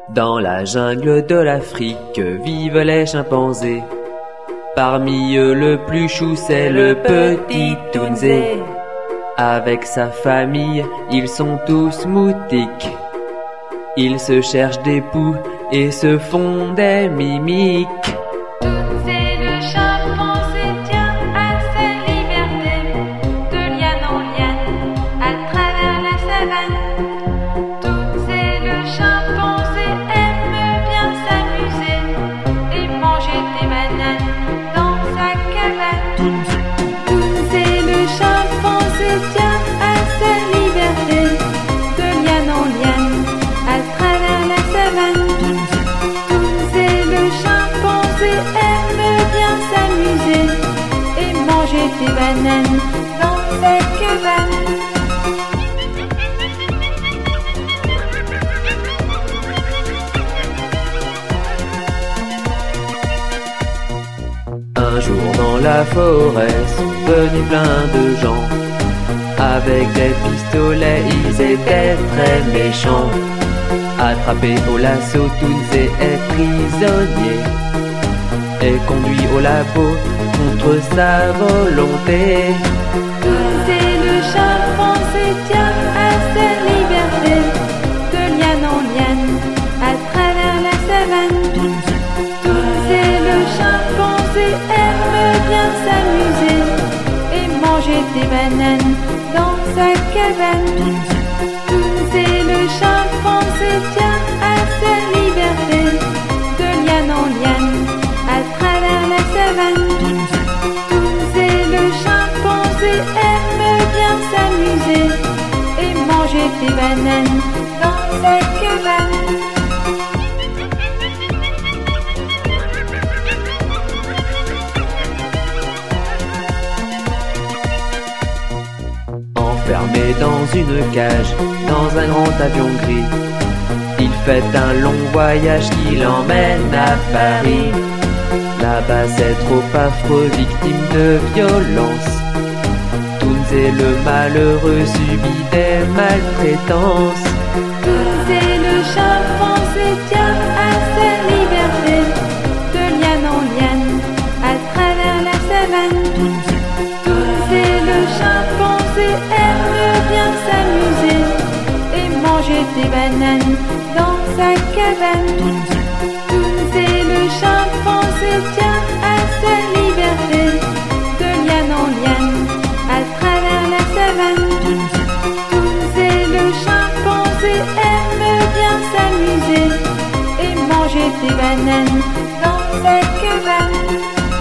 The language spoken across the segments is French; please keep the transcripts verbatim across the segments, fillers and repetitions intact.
Dans la jungle de l'Afrique vivent les chimpanzés. Parmi eux le plus chou c'est le petit Tounzé. Avec sa famille ils sont tous moutiques. Ils se cherchent des poux et se font des mimiques. Tounzé le chimpanzé tient à sa liberté, de liane en liane à travers la savane. Tounzé le chimpanzé aime bien s'amuser et manger des bananes dans sa cabane. Tounzé le chimpanzé tient à sa liberté, de liane en liane à travers la savane. Tounzé le chimpanzé aime bien s'amuser et manger des bananes dans sa cabane. Un jour dans la forêt sont venus plein de gens. Avec des pistolets ils étaient très méchants. Attrapé au lasso, Tounzé est prisonnier et conduit au labo contre sa volonté. Tounzé le chimpanzé tient à sa liberté, de liane en liane à travers la savane. Tounzé le chimpanzé aime bien s'amuser et manger des bananes dans sa cabane. Tounzé le chimpanzé tient à sa liberté, de liane en liane à travers la savane. Tounzé le chimpanzé aime bien s'amuser et manger des bananes dans sa cabane. Enfermé dans une cage, dans un grand avion gris, il fait un long voyage qui l'emmène à Paris. Là-bas c'est trop affreux, victime de violence. Tounzé le malheureux subit des maltraitances. Tounzé le chimpanzé tient à sa liberté, de liane en liane à travers la savane. Tounzé le chimpanzé aime bien s'amuser et manger des bananes dans sa cabane. Tounzé le chimpanzé tient à sa liberté, de liane en liane à travers la savane. Tounzé le chimpanzé aime bien s'amuser et manger des bananes dans sa cabane.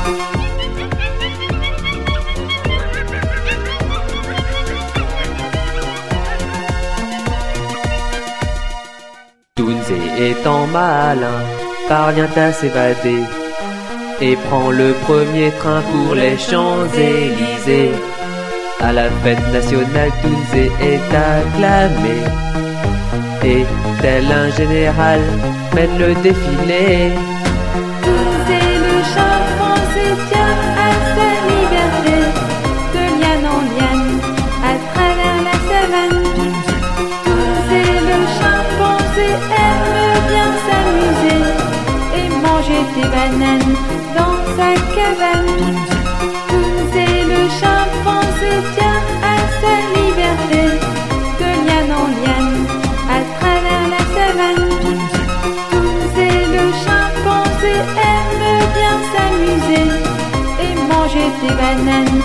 Tounzé étant malin, parvient à s'évader et prend le premier train pour les Champs-Élysées. À la fête nationale, Tounzé est acclamé et tel un général mène le défilé. Tounzé le chimpanzé tient à sa liberté, de liane en liane à travers la savane. Tounzé le chimpanzé aime bien s'amuser et manger des bananes dans sa cabane. Tounzé le chimpanzé tient à sa liberté, de liane en liane à travers la savane. Tounzé le chimpanzé aime bien s'amuser et manger des bananes